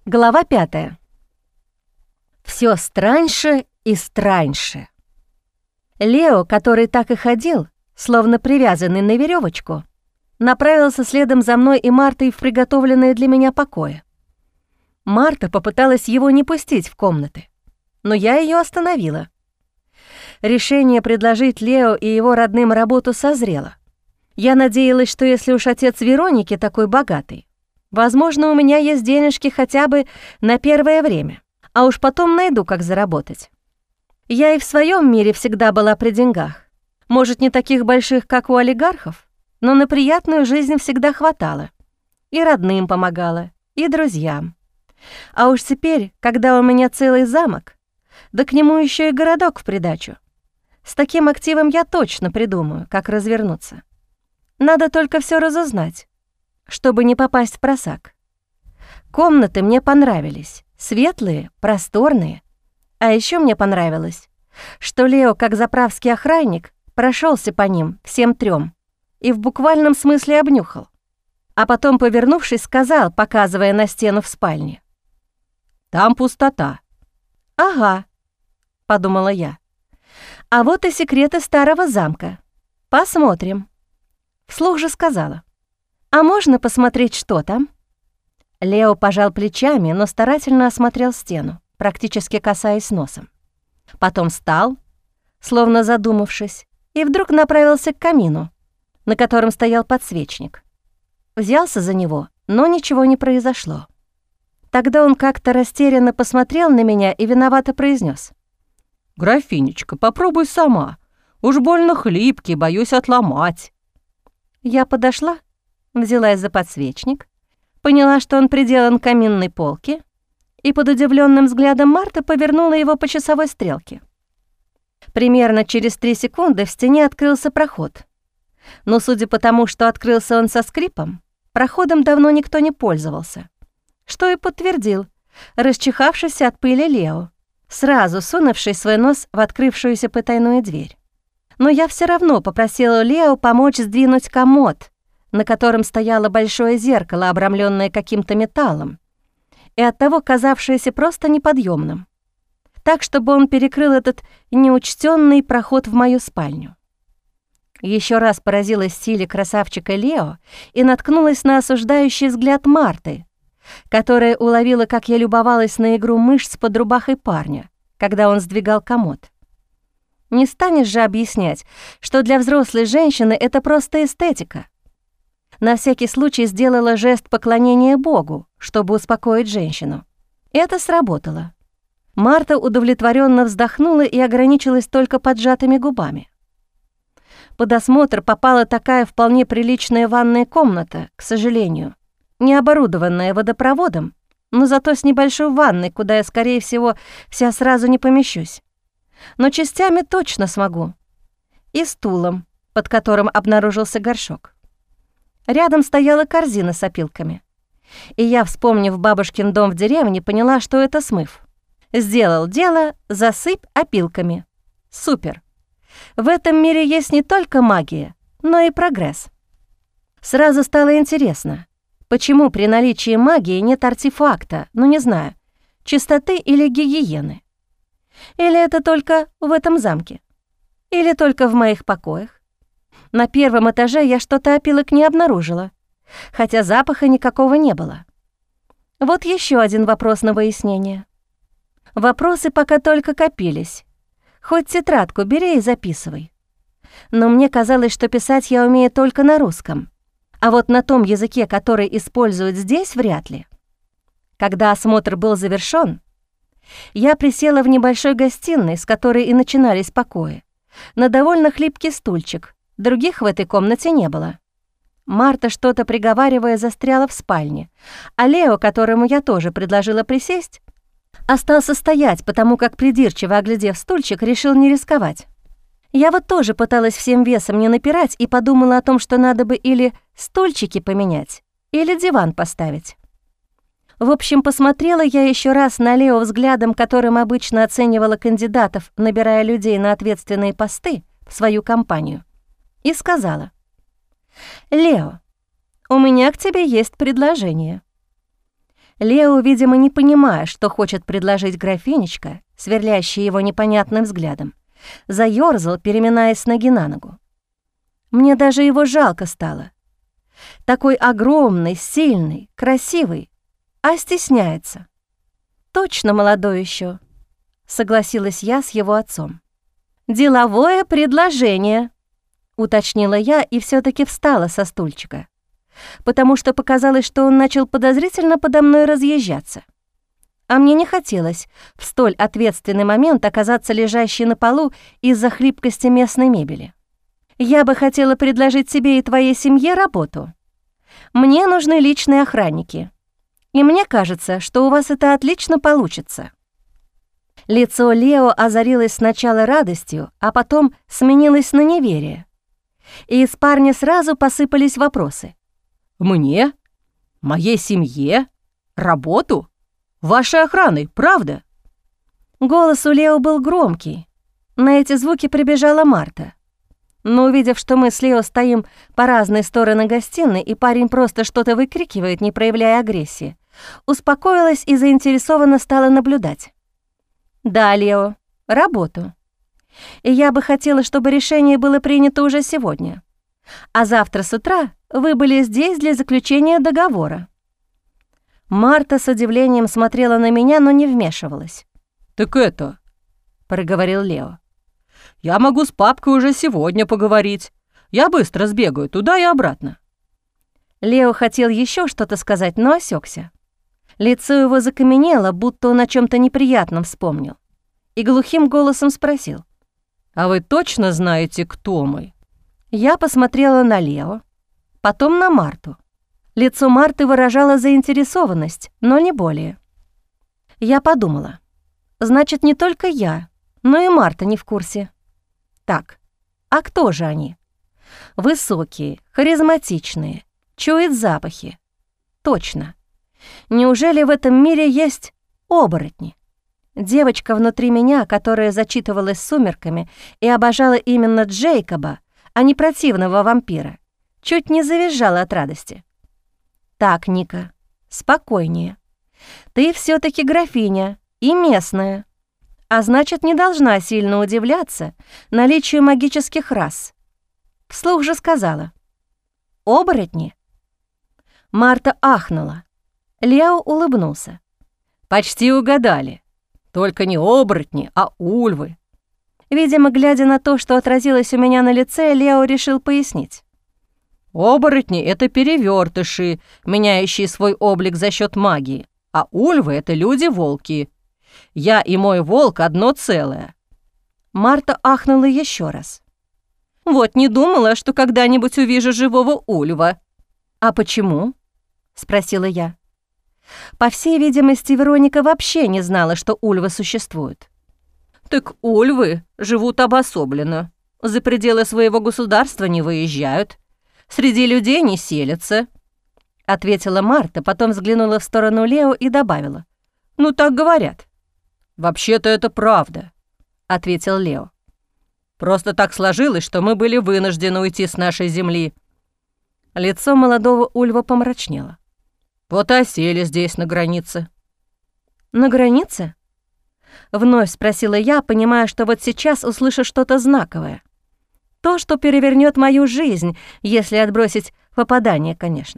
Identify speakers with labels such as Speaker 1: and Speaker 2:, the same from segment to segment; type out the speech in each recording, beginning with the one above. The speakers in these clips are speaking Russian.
Speaker 1: Глава 5. Всё страньше и страньше. Лео, который так и ходил, словно привязанный на веревочку, направился следом за мной и Мартой в приготовленные для меня покои. Марта попыталась его не пустить в комнаты, но я ее остановила. Решение предложить Лео и его родным работу созрело. Я надеялась, что если уж отец Вероники такой богатый, возможно, у меня есть денежки хотя бы на первое время, а уж потом найду, как заработать. Я и в своем мире всегда была при деньгах. Может, не таких больших, как у олигархов, но на приятную жизнь всегда хватало. И родным помогала, и друзьям. А уж теперь, когда у меня целый замок, да к нему еще и городок в придачу, с таким активом я точно придумаю, как развернуться. Надо только все разузнать, чтобы не попасть в просак. Комнаты мне понравились, светлые, просторные. А еще мне понравилось, что Лео, как заправский охранник, прошелся по ним всем трем и в буквальном смысле обнюхал. А потом, повернувшись, сказал, показывая на стену в спальне: «Там пустота». «Ага», — подумала я. «А вот и секреты старого замка. Посмотрим». Вслух же сказала: «А можно посмотреть, что там?» Лео пожал плечами, но старательно осмотрел стену, практически касаясь носом. Потом встал, словно задумавшись, и вдруг направился к камину, на котором стоял подсвечник. Взялся за него, но ничего не произошло. Тогда он как-то растерянно посмотрел на меня и виновато произнес: «Графинечка, попробуй сама. Уж больно хлипкий, боюсь отломать». Я подошла, взялась за подсвечник, поняла, что он приделан к каминной полке, и под удивленным взглядом Марты повернула его по часовой стрелке. Примерно через 3 секунды в стене открылся проход. Но судя по тому, что открылся он со скрипом, проходом давно никто не пользовался, что и подтвердил расчихавшийся от пыли Лео, сразу сунувший свой нос в открывшуюся потайную дверь. Но я все равно попросила Лео помочь сдвинуть комод, на котором стояло большое зеркало, обрамленное каким-то металлом, и оттого казавшееся просто неподъемным, так, чтобы он перекрыл этот неучтенный проход в мою спальню. Еще раз поразилась силе красавчика Лео и наткнулась на осуждающий взгляд Марты, которая уловила, как я любовалась на игру мышц под рубахой парня, когда он сдвигал комод. Не станешь же объяснять, что для взрослой женщины это просто эстетика. На всякий случай сделала жест поклонения Богу, чтобы успокоить женщину. Это сработало. Марта удовлетворенно вздохнула и ограничилась только поджатыми губами. Под осмотр попала такая вполне приличная ванная комната, к сожалению, не оборудованная водопроводом, но зато с небольшой ванной, куда я, скорее всего, вся сразу не помещусь. Но частями точно смогу. И стулом, под которым обнаружился горшок. Рядом стояла корзина с опилками. И я, вспомнив бабушкин дом в деревне, поняла, что это смыв. Сделал дело, засыпь опилками. Супер. В этом мире есть не только магия, но и прогресс. Сразу стало интересно, почему при наличии магии нет артефакта, не знаю, чистоты или гигиены. Или это только в этом замке? Или только в моих покоях? На первом этаже я что-то опилок не обнаружила, хотя запаха никакого не было. Вот еще один вопрос на выяснение. Вопросы пока только копились. Хоть тетрадку бери и записывай. Но мне казалось, что писать я умею только на русском, а вот на том языке, который используют здесь, вряд ли. Когда осмотр был завершён, я присела в небольшой гостиной, с которой и начинались покои, на довольно хлипкий стульчик, других в этой комнате не было. Марта, что-то приговаривая, застряла в спальне, а Лео, которому я тоже предложила присесть, остался стоять, потому как, придирчиво оглядев стульчик, решил не рисковать. Я вот тоже пыталась всем весом не напирать и подумала о том, что надо бы или стульчики поменять, или диван поставить. В общем, посмотрела я еще раз на Лео взглядом, которым обычно оценивала кандидатов, набирая людей на ответственные посты в свою компанию, и сказала: «Лео, у меня к тебе есть предложение». Лео, видимо, не понимая, что хочет предложить графинечка, сверлящий его непонятным взглядом, заёрзал, переминаясь с ноги на ногу. Мне даже его жалко стало. Такой огромный, сильный, красивый, а стесняется. «Точно молодой еще», — согласилась я с его отцом. «Деловое предложение», — уточнила я и все таки встала со стульчика, потому что показалось, что он начал подозрительно подо мной разъезжаться. А мне не хотелось в столь ответственный момент оказаться лежащей на полу из-за хлипкости местной мебели. «Я бы хотела предложить тебе и твоей семье работу. Мне нужны личные охранники, и мне кажется, что у вас это отлично получится». Лицо Лео озарилось сначала радостью, а потом сменилось на неверие. И из парня сразу посыпались вопросы.
Speaker 2: «Мне? Моей семье? Работу? Вашей охраной, правда?»
Speaker 1: Голос у Лео был громкий. На эти звуки прибежала Марта. Но увидев, что мы с Лео стоим по разные стороны гостиной, и парень просто что-то выкрикивает, не проявляя агрессии, успокоилась и заинтересованно стала наблюдать. «Да, Лео, работу. И я бы хотела, чтобы решение было принято уже сегодня. А завтра с утра вы были здесь для заключения договора». Марта с удивлением смотрела на меня, но не вмешивалась.
Speaker 2: «Так это...» — проговорил Лео. «Я могу с папкой уже сегодня поговорить. Я быстро сбегаю туда и обратно».
Speaker 1: Лео хотел еще что-то сказать, но осекся. Лицо его закаменело, будто он о чем-то неприятном вспомнил, и глухим голосом спросил.
Speaker 2: «А вы точно знаете, кто мы?»
Speaker 1: Я посмотрела на Лео, потом на Марту. Лицо Марты выражало заинтересованность, но не более. Я подумала, значит, не только я, но и Марта не в курсе. Так, а кто же они? Высокие, харизматичные, чуют запахи. Точно. Неужели в этом мире есть оборотни? Девочка внутри меня, которая зачитывалась «Сумерками» и обожала именно Джейкоба, а не противного вампира, чуть не завизжала от радости. «Так, Ника, спокойнее. Ты все таки графиня и местная, а значит, не должна сильно удивляться наличию магических рас». Вслух же сказала. «Оборотни?» Марта ахнула. Лео улыбнулся.
Speaker 2: «Почти угадали. Только не оборотни, а ульвы».
Speaker 1: Видимо, глядя на то, что отразилось у меня на лице, Лео решил пояснить.
Speaker 2: «Оборотни — это перевертыши, меняющие свой облик за счет магии, а ульвы — это люди-волки. Я и мой волк одно целое».
Speaker 1: Марта ахнула еще раз. «Вот не думала, что когда-нибудь увижу живого ульва». «А почему?» — спросила я. По всей видимости, Вероника вообще не знала, что ульвы существуют.
Speaker 2: «Так ульвы живут обособленно, за пределы своего государства не выезжают, среди людей не селятся», — ответила Марта, потом взглянула в сторону Лео и добавила. «Ну, так говорят». «Вообще-то это правда», — ответил Лео. «Просто так сложилось, что мы были вынуждены уйти с нашей земли».
Speaker 1: Лицо молодого ульва помрачнело.
Speaker 2: «Вот и осели здесь, на границе».
Speaker 1: «На границе?» Вновь спросила я, понимая, что вот сейчас услышу что-то знаковое. То, что перевернет мою жизнь, если отбросить попадание, конечно.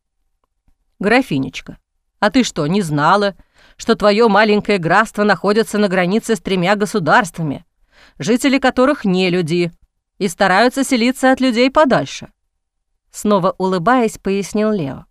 Speaker 2: «Графинечка, а ты что, не знала, что твое маленькое графство находится на границе с 3 государствами, жители которых не люди, и стараются селиться от людей подальше?» Снова улыбаясь, пояснил Лео.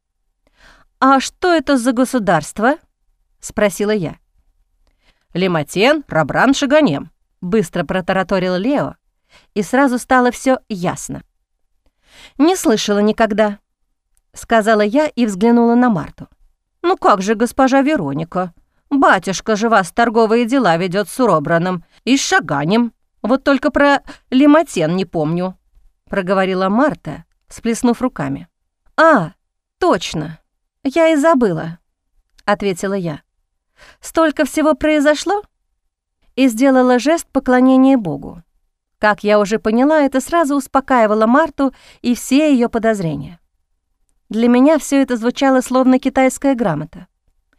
Speaker 1: «А что это за государство?» — спросила я.
Speaker 2: «Лематен, Рабран, Шаганем», — быстро протараторил Лео, и сразу стало все ясно.
Speaker 1: «Не слышала никогда», — сказала я и взглянула на Марту. «Ну как же, госпожа Вероника, батюшка же вас торговые дела ведет с Робраном и с Шаганем, вот только про Лематен не помню», — проговорила Марта, всплеснув руками. «А, точно, я и забыла», — ответила я. «Столько всего произошло?» И сделала жест поклонения Богу. Как я уже поняла, это сразу успокаивало Марту и все ее подозрения. Для меня все это звучало словно китайская грамота.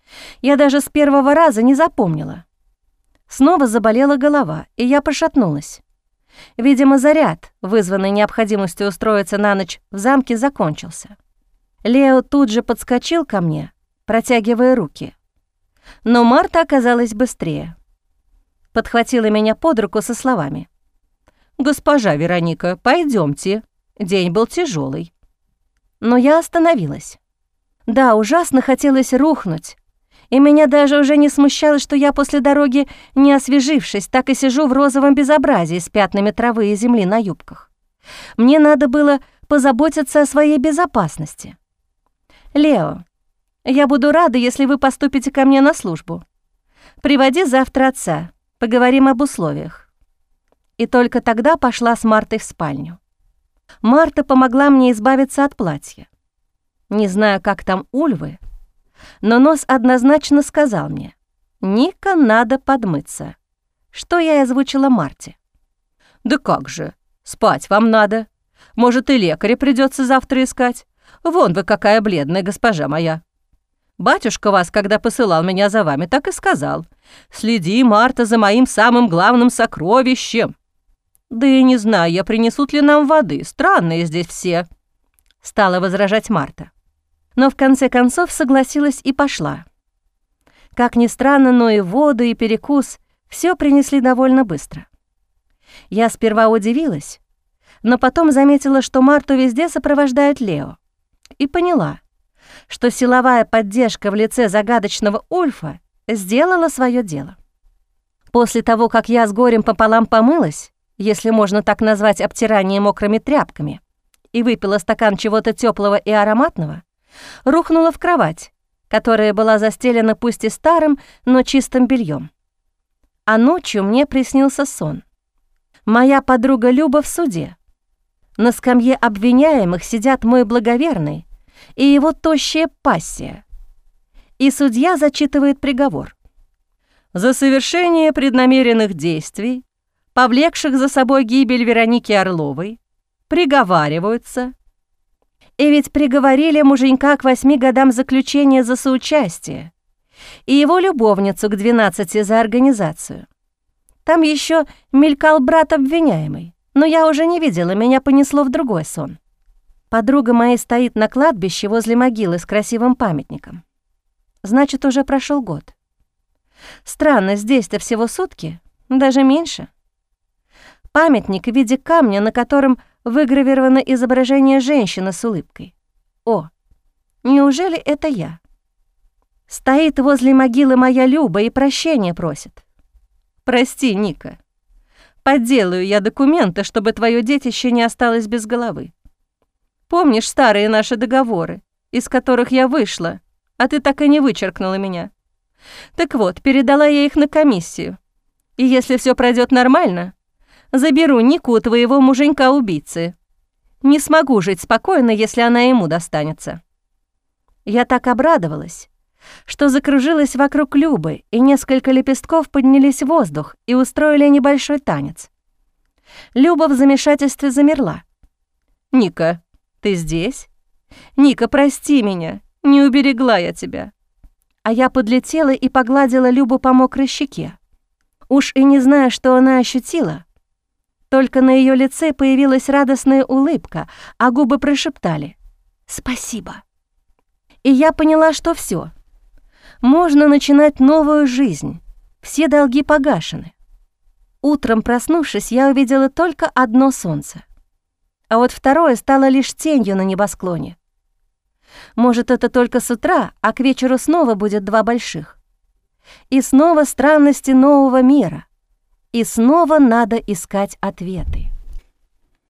Speaker 1: Я даже с первого раза не запомнила. Снова заболела голова, и я пошатнулась. Видимо, заряд, вызванный необходимостью устроиться на ночь в замке, закончился. Лео тут же подскочил ко мне, протягивая руки. Но Марта оказалась быстрее. Подхватила меня под руку со словами: «Госпожа Вероника, пойдемте. День был тяжелый. Но я остановилась. Да, ужасно хотелось рухнуть, и меня даже уже не смущало, что я после дороги, не освежившись, так и сижу в розовом безобразии с пятнами травы и земли на юбках. Мне надо было позаботиться о своей безопасности. «Лео, я буду рада, если вы поступите ко мне на службу. Приводи завтра отца, поговорим об условиях». И только тогда пошла с Мартой в спальню. Марта помогла мне избавиться от платья. Не знаю, как там Ульвы, но нос однозначно сказал мне: «Ника, надо подмыться», что я и озвучила Марте. «Да как же, спать вам надо. Может, и лекаря придется завтра искать. Вон вы какая бледная, госпожа моя. Батюшка вас, когда посылал меня за вами, так и сказал: следи, Марта, за моим самым главным сокровищем. Да и не знаю я, принесут ли нам воды, странные здесь все», — стала возражать Марта. Но в конце концов согласилась и пошла. Как ни странно, но и воду, и перекус все принесли довольно быстро. Я сперва удивилась, но потом заметила, что Марту везде сопровождает Лео, и поняла, что силовая поддержка в лице загадочного Ульфа сделала свое дело. После того, как я с горем пополам помылась, если можно так назвать обтирание мокрыми тряпками, и выпила стакан чего-то теплого и ароматного, рухнула в кровать, которая была застелена пусть и старым, но чистым бельем. А ночью мне приснился сон. Моя подруга Люба в суде. На скамье обвиняемых сидят мой благоверный и его тощая пассия. И судья зачитывает приговор. За совершение преднамеренных действий, повлекших за собой гибель Вероники Орловой, приговариваются. И ведь приговорили муженька к 8 годам заключения за соучастие и его любовницу к 12 за организацию. Там еще мелькал брат обвиняемый, но я уже не видела, меня понесло в другой сон. Подруга моя стоит на кладбище возле могилы с красивым памятником. Значит, уже прошел год. Странно, здесь-то всего сутки, даже меньше. Памятник в виде камня, на котором выгравировано изображение женщины с улыбкой. О, неужели это я? Стоит возле могилы моя Люба и прощения просит. «Прости, Ника. Подделаю я документы, чтобы твое детище не осталось без головы. Помнишь старые наши договоры, из которых я вышла, а ты так и не вычеркнула меня? Так вот, передала я их на комиссию. И если все пройдет нормально, заберу Нику у твоего муженька-убийцы. Не смогу жить спокойно, если она ему достанется». Я так обрадовалась, что закружилась вокруг Любы, и несколько лепестков поднялись в воздух и устроили небольшой танец. Люба в замешательстве замерла. «Ника, ты здесь? Ника, прости меня, не уберегла я тебя». А я подлетела и погладила Любу по мокрой щеке. Уж и не знаю, что она ощутила, только на ее лице появилась радостная улыбка, а губы прошептали «Спасибо». И я поняла, что все. Можно начинать новую жизнь, все долги погашены. Утром, проснувшись, я увидела только одно солнце, а вот второе стало лишь тенью на небосклоне. Может, это только с утра, а к вечеру снова будет 2 больших. И снова странности нового мира, и снова надо искать ответы.